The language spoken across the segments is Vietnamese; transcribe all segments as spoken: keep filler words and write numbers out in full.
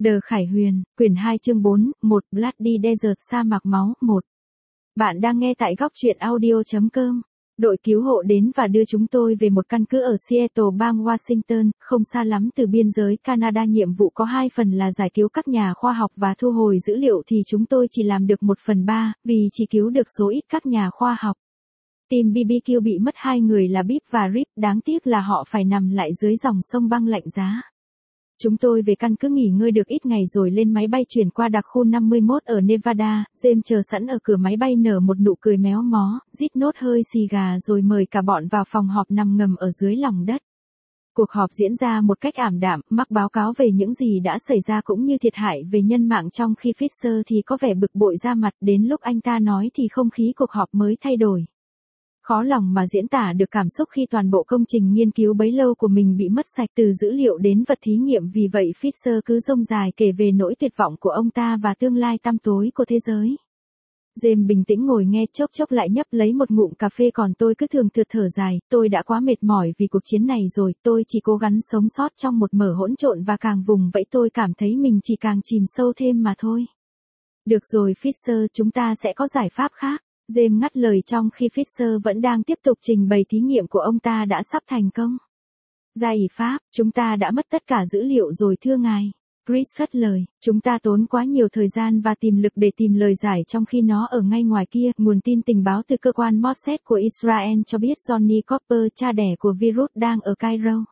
Đờ Khải Huyền, quyển hai chương bốn, một Bloody Desert sa mạc máu, một. Bạn đang nghe tại góc truyện audio chấm com. Đội cứu hộ đến và đưa chúng tôi về một căn cứ ở Seattle bang Washington, không xa lắm từ biên giới Canada. Nhiệm vụ có hai phần là giải cứu các nhà khoa học và thu hồi dữ liệu thì chúng tôi chỉ làm được một phần ba, vì chỉ cứu được số ít các nhà khoa học. Team bê bê quy bị mất hai người là Bip và Rip, đáng tiếc là họ phải nằm lại dưới dòng sông băng lạnh giá. Chúng tôi về căn cứ nghỉ ngơi được ít ngày rồi lên máy bay chuyển qua đặc khu năm mươi mốt ở Nevada. James chờ sẵn ở cửa máy bay nở một nụ cười méo mó, rít nốt hơi xì gà rồi mời cả bọn vào phòng họp nằm ngầm ở dưới lòng đất. Cuộc họp diễn ra một cách ảm đạm, Mark báo cáo về những gì đã xảy ra cũng như thiệt hại về nhân mạng, trong khi Fisher thì có vẻ bực bội ra mặt. Đến lúc anh ta nói thì không khí cuộc họp mới thay đổi. Khó lòng mà diễn tả được cảm xúc khi toàn bộ công trình nghiên cứu bấy lâu của mình bị mất sạch, từ dữ liệu đến vật thí nghiệm. Vì vậy Fisher cứ rông dài kể về nỗi tuyệt vọng của ông ta và tương lai tăm tối của thế giới. James bình tĩnh ngồi nghe, chốc chốc lại nhấp lấy một ngụm cà phê, còn tôi cứ thường thượt thở dài. Tôi đã quá mệt mỏi vì cuộc chiến này rồi, tôi chỉ cố gắng sống sót trong một mớ hỗn trộn, và càng vùng vẫy tôi cảm thấy mình chỉ càng chìm sâu thêm mà thôi. Được rồi Fisher, chúng ta sẽ có giải pháp khác. James ngắt lời trong khi Fisher vẫn đang tiếp tục trình bày thí nghiệm của ông ta đã sắp thành công. Giải pháp, chúng ta đã mất tất cả dữ liệu rồi thưa ngài. Chris khất lời, chúng ta tốn quá nhiều thời gian và tiềm lực để tìm lời giải trong khi nó ở ngay ngoài kia. Nguồn tin tình báo từ cơ quan Mossad của Israel cho biết Johnny Copper, cha đẻ của virus, đang ở Cairo.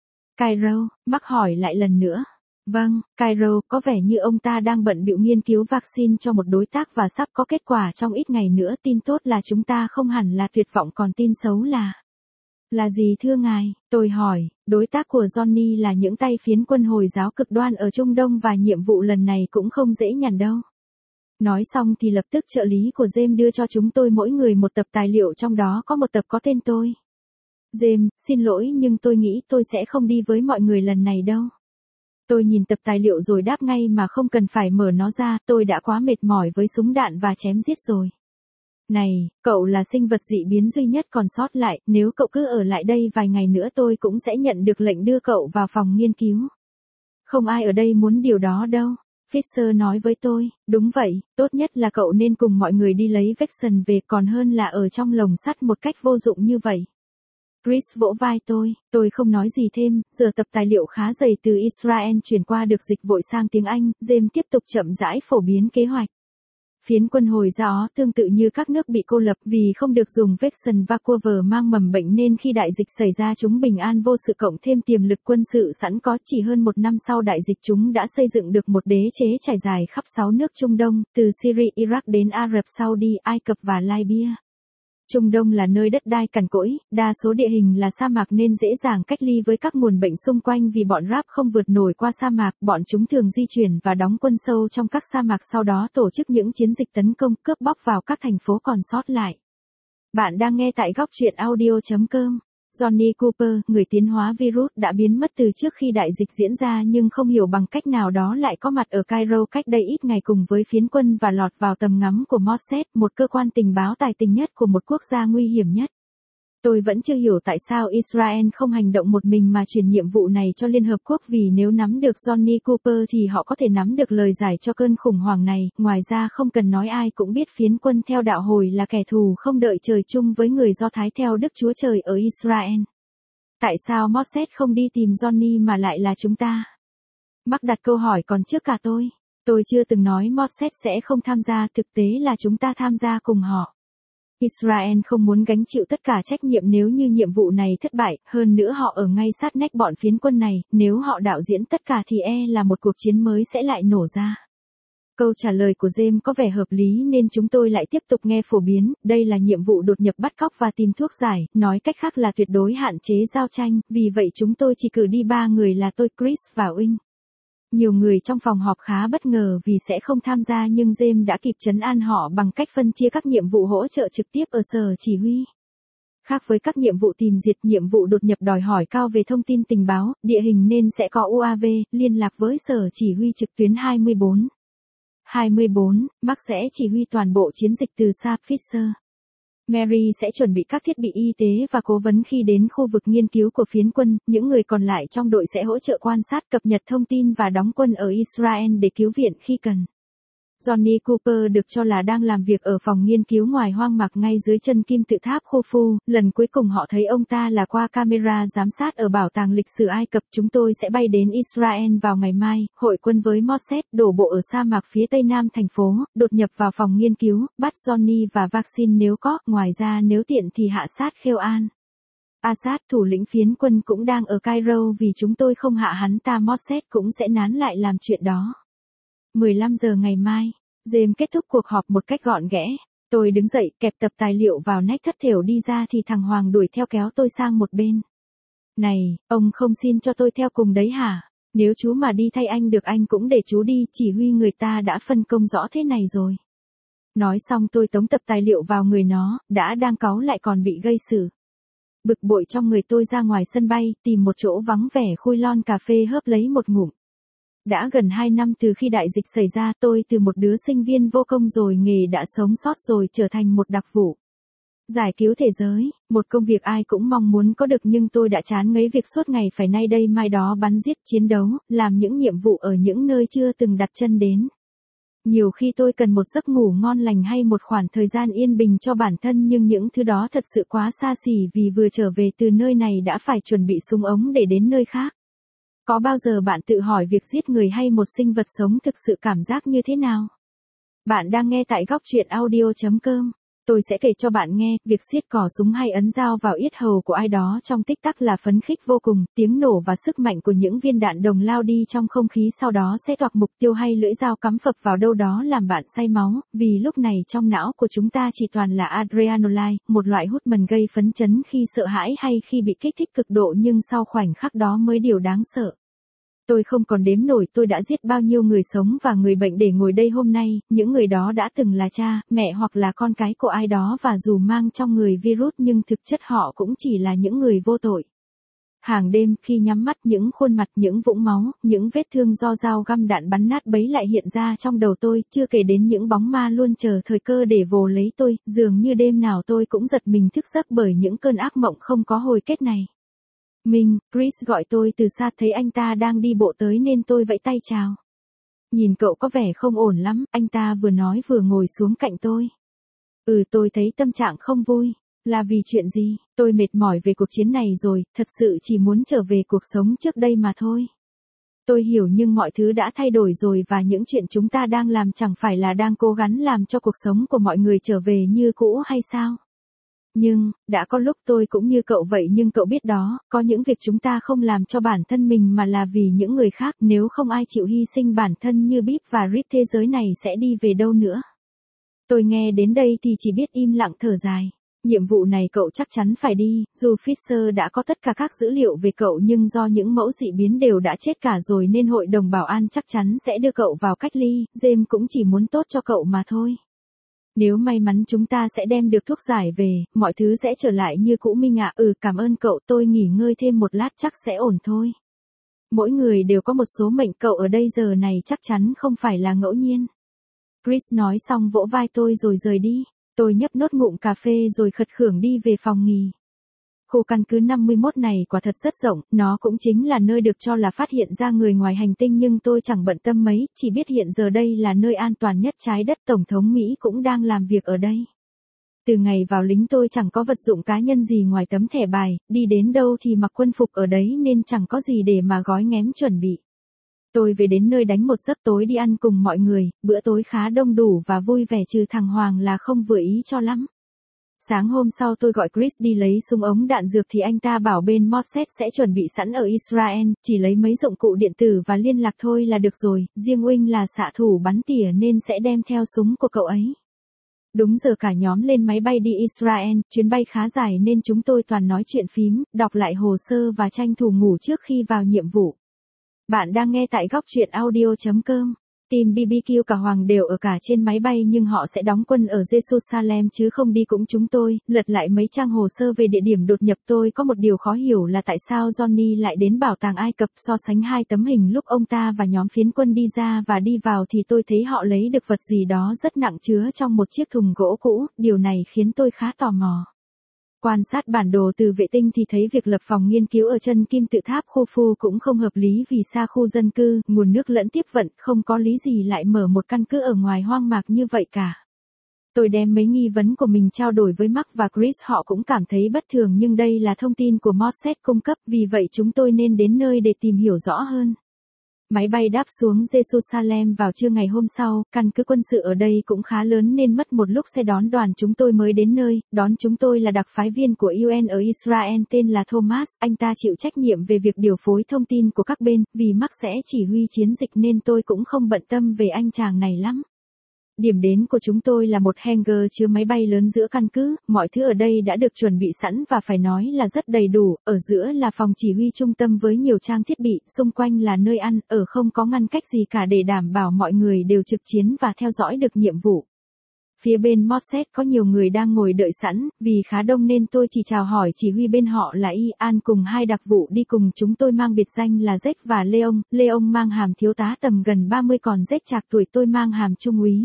Cairo, Mark hỏi lại lần nữa. Vâng, Cairo, có vẻ như ông ta đang bận bịu nghiên cứu vaccine cho một đối tác và sắp có kết quả trong ít ngày nữa. Tin tốt là chúng ta không hẳn là tuyệt vọng, còn tin xấu là... Là gì thưa ngài? Tôi hỏi. Đối tác của Johnny là những tay phiến quân Hồi giáo cực đoan ở Trung Đông, và nhiệm vụ lần này cũng không dễ nhằn đâu. Nói xong thì lập tức trợ lý của James đưa cho chúng tôi mỗi người một tập tài liệu, trong đó có một tập có tên tôi. James, xin lỗi nhưng tôi nghĩ tôi sẽ không đi với mọi người lần này đâu. Tôi nhìn tập tài liệu rồi đáp ngay mà không cần phải mở nó ra, tôi đã quá mệt mỏi với súng đạn và chém giết rồi. Này, cậu là sinh vật dị biến duy nhất còn sót lại, nếu cậu cứ ở lại đây vài ngày nữa tôi cũng sẽ nhận được lệnh đưa cậu vào phòng nghiên cứu. Không ai ở đây muốn điều đó đâu. Fisher nói với tôi, đúng vậy, tốt nhất là cậu nên cùng mọi người đi lấy Vexen về, còn hơn là ở trong lồng sắt một cách vô dụng như vậy. Chris vỗ vai tôi, tôi không nói gì thêm. Giờ tập tài liệu khá dày từ Israel chuyển qua được dịch vội sang tiếng Anh. James tiếp tục chậm rãi phổ biến kế hoạch. Phiến quân Hồi giáo tương tự như các nước bị cô lập, vì không được dùng Vexen Vancouver mang mầm bệnh nên khi đại dịch xảy ra chúng bình an vô sự, cộng thêm tiềm lực quân sự sẵn có. Chỉ hơn một năm sau đại dịch chúng đã xây dựng được một đế chế trải dài khắp sáu nước Trung Đông, từ Syria, Iraq đến Ả Rập Saudi, Ai Cập và Libya. Trung Đông là nơi đất đai cằn cỗi, đa số địa hình là sa mạc nên dễ dàng cách ly với các nguồn bệnh xung quanh. Vì bọn Rap không vượt nổi qua sa mạc, bọn chúng thường di chuyển và đóng quân sâu trong các sa mạc, sau đó tổ chức những chiến dịch tấn công, cướp bóc vào các thành phố còn sót lại. Bạn đang nghe tại góc truyện audio chấm com. Johnny Cooper, người tiến hóa virus, đã biến mất từ trước khi đại dịch diễn ra, nhưng không hiểu bằng cách nào đó lại có mặt ở Cairo cách đây ít ngày cùng với phiến quân và lọt vào tầm ngắm của Mossad, một cơ quan tình báo tài tình nhất của một quốc gia nguy hiểm nhất. Tôi vẫn chưa hiểu tại sao Israel không hành động một mình mà chuyển nhiệm vụ này cho Liên Hợp Quốc, vì nếu nắm được Johnny Cooper thì họ có thể nắm được lời giải cho cơn khủng hoảng này. Ngoài ra không cần nói, ai cũng biết phiến quân theo đạo Hồi là kẻ thù không đợi trời chung với người Do Thái theo Đức Chúa Trời ở Israel. Tại sao Mossad không đi tìm Johnny mà lại là chúng ta? Mark đặt câu hỏi còn trước cả tôi. Tôi chưa từng nói Mossad sẽ không tham gia, thực tế là chúng ta tham gia cùng họ. Israel không muốn gánh chịu tất cả trách nhiệm nếu như nhiệm vụ này thất bại, hơn nữa họ ở ngay sát nách bọn phiến quân này, nếu họ đạo diễn tất cả thì e là một cuộc chiến mới sẽ lại nổ ra. Câu trả lời của James có vẻ hợp lý nên chúng tôi lại tiếp tục nghe phổ biến. Đây là nhiệm vụ đột nhập, bắt cóc và tìm thuốc giải, nói cách khác là tuyệt đối hạn chế giao tranh, vì vậy chúng tôi chỉ cử đi ba người là tôi, Chris và Wing. Nhiều người trong phòng họp khá bất ngờ vì sẽ không tham gia, nhưng James đã kịp trấn an họ bằng cách phân chia các nhiệm vụ hỗ trợ trực tiếp ở sở chỉ huy. Khác với các nhiệm vụ tìm diệt, nhiệm vụ đột nhập đòi hỏi cao về thông tin tình báo, địa hình nên sẽ có u a vê, liên lạc với sở chỉ huy trực tuyến hai mươi bốn. hai mươi bốn, Mark sẽ chỉ huy toàn bộ chiến dịch từ xa. Fisher Mary sẽ chuẩn bị các thiết bị y tế và cố vấn khi đến khu vực nghiên cứu của phiến quân, những người còn lại trong đội sẽ hỗ trợ quan sát, cập nhật thông tin và đóng quân ở Israel để cứu viện khi cần. Johnny Cooper được cho là đang làm việc ở phòng nghiên cứu ngoài hoang mạc ngay dưới chân kim tự tháp Khufu, lần cuối cùng họ thấy ông ta là qua camera giám sát ở bảo tàng lịch sử Ai Cập. Chúng tôi sẽ bay đến Israel vào ngày mai, hội quân với Mossad, đổ bộ ở sa mạc phía tây nam thành phố, đột nhập vào phòng nghiên cứu, bắt Johnny và vaccine nếu có, ngoài ra nếu tiện thì hạ sát Khêu An. Assad, thủ lĩnh phiến quân cũng đang ở Cairo, vì chúng tôi không hạ hắn ta, Mossad cũng sẽ nán lại làm chuyện đó. mười lăm giờ ngày mai, James kết thúc cuộc họp một cách gọn ghẽ. Tôi đứng dậy, kẹp tập tài liệu vào nách, thất thểu đi ra thì thằng Hoàng đuổi theo kéo tôi sang một bên. Này, ông không xin cho tôi theo cùng đấy hả? Nếu chú mà đi thay anh được anh cũng để chú đi, chỉ huy người ta đã phân công rõ thế này rồi. Nói xong tôi tống tập tài liệu vào người nó, đã đang cáu lại còn bị gây xử. Bực bội trong người tôi ra ngoài sân bay, tìm một chỗ vắng vẻ khui lon cà phê hớp lấy một ngụm. Đã gần hai năm từ khi đại dịch xảy ra, tôi từ một đứa sinh viên vô công rồi nghề đã sống sót rồi trở thành một đặc vụ. Giải cứu thế giới, một công việc ai cũng mong muốn có được, nhưng tôi đã chán ngấy việc suốt ngày phải nay đây mai đó bắn giết, chiến đấu, làm những nhiệm vụ ở những nơi chưa từng đặt chân đến. Nhiều khi tôi cần một giấc ngủ ngon lành hay một khoảng thời gian yên bình cho bản thân, nhưng những thứ đó thật sự quá xa xỉ, vì vừa trở về từ nơi này đã phải chuẩn bị súng ống để đến nơi khác. Có bao giờ bạn tự hỏi việc giết người hay một sinh vật sống thực sự cảm giác như thế nào? Bạn đang nghe tại góc truyện audio chấm com. Tôi sẽ kể cho bạn nghe, việc siết cò súng hay ấn dao vào yết hầu của ai đó trong tích tắc là phấn khích vô cùng, tiếng nổ và sức mạnh của những viên đạn đồng lao đi trong không khí sau đó sẽ toạc mục tiêu, hay lưỡi dao cắm phập vào đâu đó làm bạn say máu, vì lúc này trong não của chúng ta chỉ toàn là adrenaline, một loại hormone gây phấn chấn khi sợ hãi hay khi bị kích thích cực độ, nhưng sau khoảnh khắc đó mới điều đáng sợ. Tôi không còn đếm nổi tôi đã giết bao nhiêu người sống và người bệnh để ngồi đây hôm nay, những người đó đã từng là cha, mẹ hoặc là con cái của ai đó, và dù mang trong người virus nhưng thực chất họ cũng chỉ là những người vô tội. Hàng đêm khi nhắm mắt, những khuôn mặt, những vũng máu, những vết thương do dao găm đạn bắn nát bấy lại hiện ra trong đầu tôi, chưa kể đến những bóng ma luôn chờ thời cơ để vồ lấy tôi, dường như đêm nào tôi cũng giật mình thức giấc bởi những cơn ác mộng không có hồi kết này. Minh, Chris gọi tôi từ xa, thấy anh ta đang đi bộ tới nên tôi vẫy tay chào. Nhìn cậu có vẻ không ổn lắm, anh ta vừa nói vừa ngồi xuống cạnh tôi. Ừ, tôi thấy tâm trạng không vui. Là vì chuyện gì? Tôi mệt mỏi về cuộc chiến này rồi, thật sự chỉ muốn trở về cuộc sống trước đây mà thôi. Tôi hiểu, nhưng mọi thứ đã thay đổi rồi, và những chuyện chúng ta đang làm chẳng phải là đang cố gắng làm cho cuộc sống của mọi người trở về như cũ hay sao? Nhưng, đã có lúc tôi cũng như cậu vậy, nhưng cậu biết đó, có những việc chúng ta không làm cho bản thân mình mà là vì những người khác, nếu không ai chịu hy sinh bản thân như Bip và Rip, thế giới này sẽ đi về đâu nữa? Tôi nghe đến đây thì chỉ biết im lặng thở dài. Nhiệm vụ này cậu chắc chắn phải đi, dù Fisher đã có tất cả các dữ liệu về cậu, nhưng do những mẫu dị biến đều đã chết cả rồi nên Hội đồng Bảo an chắc chắn sẽ đưa cậu vào cách ly, James cũng chỉ muốn tốt cho cậu mà thôi. Nếu may mắn chúng ta sẽ đem được thuốc giải về, mọi thứ sẽ trở lại như cũ. Minh ạ. Ừ, cảm ơn cậu, tôi nghỉ ngơi thêm một lát chắc sẽ ổn thôi. Mỗi người đều có một số mệnh, cậu ở đây giờ này chắc chắn không phải là ngẫu nhiên. Chris nói xong vỗ vai tôi rồi rời đi. Tôi nhấp nốt ngụm cà phê rồi khật khưởng đi về phòng nghỉ. Khu căn cứ năm mươi mốt này quả thật rất rộng, nó cũng chính là nơi được cho là phát hiện ra người ngoài hành tinh, nhưng tôi chẳng bận tâm mấy, chỉ biết hiện giờ đây là nơi an toàn nhất trái đất. Tổng thống Mỹ cũng đang làm việc ở đây. Từ ngày vào lính tôi chẳng có vật dụng cá nhân gì ngoài tấm thẻ bài, đi đến đâu thì mặc quân phục ở đấy nên chẳng có gì để mà gói ghém chuẩn bị. Tôi về đến nơi đánh một giấc tối đi ăn cùng mọi người, bữa tối khá đông đủ và vui vẻ, trừ thằng Hoàng là không vừa ý cho lắm. Sáng hôm sau tôi gọi Chris đi lấy súng ống đạn dược thì anh ta bảo bên Mossad sẽ chuẩn bị sẵn ở Israel, chỉ lấy mấy dụng cụ điện tử và liên lạc thôi là được rồi, riêng Wing là xạ thủ bắn tỉa nên sẽ đem theo súng của cậu ấy. Đúng giờ cả nhóm lên máy bay đi Israel, chuyến bay khá dài nên chúng tôi toàn nói chuyện phím, đọc lại hồ sơ và tranh thủ ngủ trước khi vào nhiệm vụ. Bạn đang nghe tại góc truyện audio chấm com. Team bê bê quy cả Hoàng đều ở cả trên máy bay nhưng họ sẽ đóng quân ở Jerusalem chứ không đi cùng chúng tôi. Lật lại mấy trang hồ sơ về địa điểm đột nhập, tôi có một điều khó hiểu là tại sao Johnny lại đến bảo tàng Ai Cập. So sánh hai tấm hình lúc ông ta và nhóm phiến quân đi ra và đi vào thì tôi thấy họ lấy được vật gì đó rất nặng chứa trong một chiếc thùng gỗ cũ, điều này khiến tôi khá tò mò. Quan sát bản đồ từ vệ tinh thì thấy việc lập phòng nghiên cứu ở chân kim tự tháp Khufu cũng không hợp lý vì xa khu dân cư, nguồn nước lẫn tiếp vận, không có lý gì lại mở một căn cứ ở ngoài hoang mạc như vậy cả. Tôi đem mấy nghi vấn của mình trao đổi với Mark và Chris, họ cũng cảm thấy bất thường nhưng đây là thông tin của Mossad cung cấp, vì vậy chúng tôi nên đến nơi để tìm hiểu rõ hơn. Máy bay đáp xuống Jerusalem vào trưa ngày hôm sau, căn cứ quân sự ở đây cũng khá lớn nên mất một lúc xe đón đoàn chúng tôi mới đến nơi. Đón chúng tôi là đặc phái viên của u en ở Israel tên là Thomas, anh ta chịu trách nhiệm về việc điều phối thông tin của các bên, vì Mark sẽ chỉ huy chiến dịch nên tôi cũng không bận tâm về anh chàng này lắm. Điểm đến của chúng tôi là một hangar chứa máy bay lớn giữa căn cứ, mọi thứ ở đây đã được chuẩn bị sẵn và phải nói là rất đầy đủ, ở giữa là phòng chỉ huy trung tâm với nhiều trang thiết bị, xung quanh là nơi ăn, ở không có ngăn cách gì cả để đảm bảo mọi người đều trực chiến và theo dõi được nhiệm vụ. Phía bên Mossad có nhiều người đang ngồi đợi sẵn, vì khá đông nên tôi chỉ chào hỏi chỉ huy bên họ là Ian cùng hai đặc vụ đi cùng chúng tôi mang biệt danh là Jack và Leon, Leon mang hàm thiếu tá tầm gần ba mươi còn Jack trạc tuổi tôi mang hàm trung úy.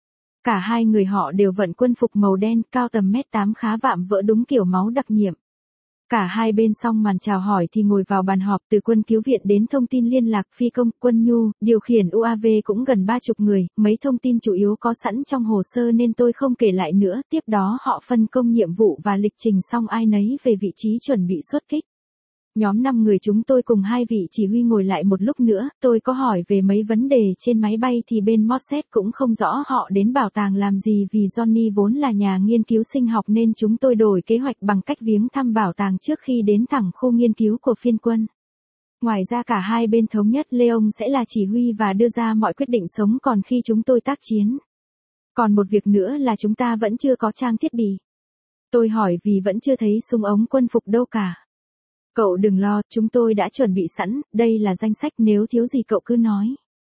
Cả hai người họ đều vận quân phục màu đen, cao tầm mét tám khá vạm vỡ đúng kiểu máu đặc nhiệm. Cả hai bên xong màn chào hỏi thì ngồi vào bàn họp, từ quân cứu viện đến thông tin liên lạc, phi công, quân nhu, điều khiển u a vê cũng gần ba chục người, mấy thông tin chủ yếu có sẵn trong hồ sơ nên tôi không kể lại nữa, tiếp đó họ phân công nhiệm vụ và lịch trình xong ai nấy về vị trí chuẩn bị xuất kích. Nhóm năm người chúng tôi cùng hai vị chỉ huy ngồi lại một lúc nữa, tôi có hỏi về mấy vấn đề trên máy bay thì bên Mossad cũng không rõ họ đến bảo tàng làm gì vì Johnny vốn là nhà nghiên cứu sinh học nên chúng tôi đổi kế hoạch bằng cách viếng thăm bảo tàng trước khi đến thẳng khu nghiên cứu của phiên quân. Ngoài ra cả hai bên thống nhất Leon sẽ là chỉ huy và đưa ra mọi quyết định sống còn khi chúng tôi tác chiến. Còn một việc nữa là chúng ta vẫn chưa có trang thiết bị. Tôi hỏi vì vẫn chưa thấy súng ống quân phục đâu cả. Cậu đừng lo, chúng tôi đã chuẩn bị sẵn, đây là danh sách nếu thiếu gì cậu cứ nói.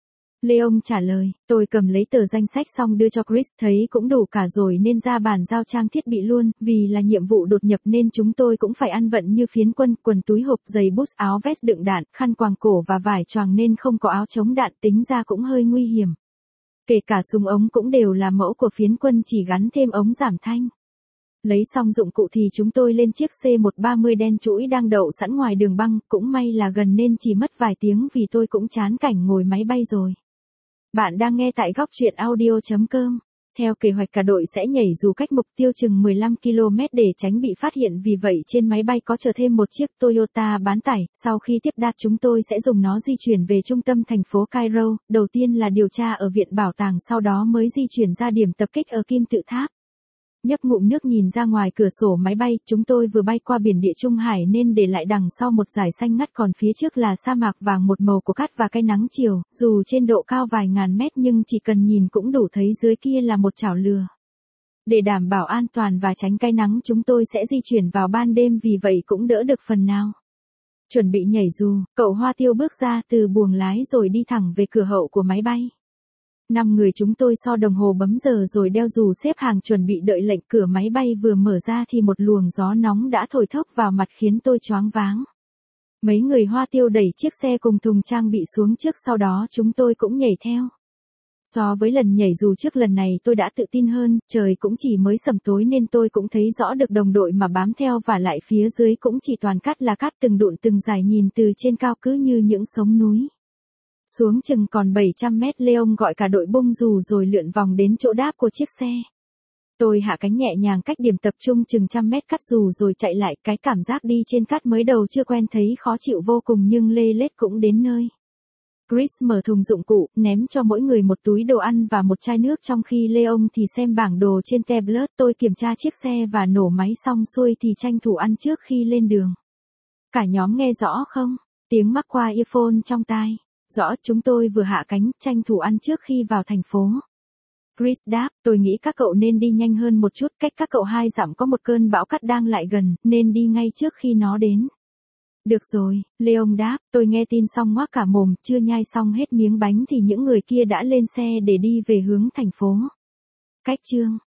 Leon trả lời, tôi cầm lấy tờ danh sách xong đưa cho Chris, thấy cũng đủ cả rồi nên ra bàn giao trang thiết bị luôn, vì là nhiệm vụ đột nhập nên chúng tôi cũng phải ăn vận như phiến quân, quần túi hộp, giày boots, áo vest đựng đạn, khăn quàng cổ và vải choàng nên không có áo chống đạn, tính ra cũng hơi nguy hiểm. Kể cả súng ống cũng đều là mẫu của phiến quân chỉ gắn thêm ống giảm thanh. Lấy xong dụng cụ thì chúng tôi lên chiếc C một ba mươi đen trũi đang đậu sẵn ngoài đường băng, cũng may là gần nên chỉ mất vài tiếng vì tôi cũng chán cảnh ngồi máy bay rồi. Bạn đang nghe tại góc truyện audio chấm com. Theo kế hoạch cả đội sẽ nhảy dù cách mục tiêu chừng mười lăm ki lô mét để tránh bị phát hiện, vì vậy trên máy bay có chở thêm một chiếc Toyota bán tải, sau khi tiếp đạt chúng tôi sẽ dùng nó di chuyển về trung tâm thành phố Cairo, đầu tiên là điều tra ở viện bảo tàng sau đó mới di chuyển ra điểm tập kích ở kim tự tháp. Nhấp ngụm nước nhìn ra ngoài cửa sổ máy bay, chúng tôi vừa bay qua biển Địa Trung Hải nên để lại đằng sau một dải xanh ngắt còn phía trước là sa mạc vàng một màu của cát và cái nắng chiều, dù trên độ cao vài ngàn mét nhưng chỉ cần nhìn cũng đủ thấy dưới kia là một chảo lửa. Để đảm bảo an toàn và tránh cái nắng chúng tôi sẽ di chuyển vào ban đêm vì vậy cũng đỡ được phần nào. Chuẩn bị nhảy dù, cậu Hoa Tiêu bước ra từ buồng lái rồi đi thẳng về cửa hậu của máy bay. Năm người chúng tôi so đồng hồ bấm giờ rồi đeo dù xếp hàng chuẩn bị đợi lệnh. Cửa máy bay vừa mở ra thì một luồng gió nóng đã thổi thốc vào mặt khiến tôi choáng váng. Mấy người Hoa Tiêu đẩy chiếc xe cùng thùng trang bị xuống trước, sau đó chúng tôi cũng nhảy theo. So với lần nhảy dù trước, lần này tôi đã tự tin hơn, trời cũng chỉ mới sẩm tối nên tôi cũng thấy rõ được đồng đội mà bám theo và lại phía dưới cũng chỉ toàn cát là cát từng đụn từng dải, nhìn từ trên cao cứ như những sống núi. Xuống chừng còn bảy trăm mét, Leon gọi cả đội bung dù rồi lượn vòng đến chỗ đáp của chiếc xe. Tôi hạ cánh nhẹ nhàng cách điểm tập trung chừng trăm mét cắt dù rồi chạy lại, cái cảm giác đi trên cát mới đầu chưa quen thấy khó chịu vô cùng nhưng lê lết cũng đến nơi. Chris mở thùng dụng cụ, ném cho mỗi người một túi đồ ăn và một chai nước trong khi Leon thì xem bảng đồ trên tablet. Tôi kiểm tra chiếc xe và nổ máy xong xuôi thì tranh thủ ăn trước khi lên đường. Cả nhóm nghe rõ không? Tiếng mắc qua earphone trong tai. Rõ, chúng tôi vừa hạ cánh, tranh thủ ăn trước khi vào thành phố. Chris đáp, tôi nghĩ các cậu nên đi nhanh hơn một chút, cách các cậu hai dặm có một cơn bão cát đang lại gần, nên đi ngay trước khi nó đến. Được rồi, Leon đáp, tôi nghe tin xong ngoác cả mồm, chưa nhai xong hết miếng bánh thì những người kia đã lên xe để đi về hướng thành phố. Cách chương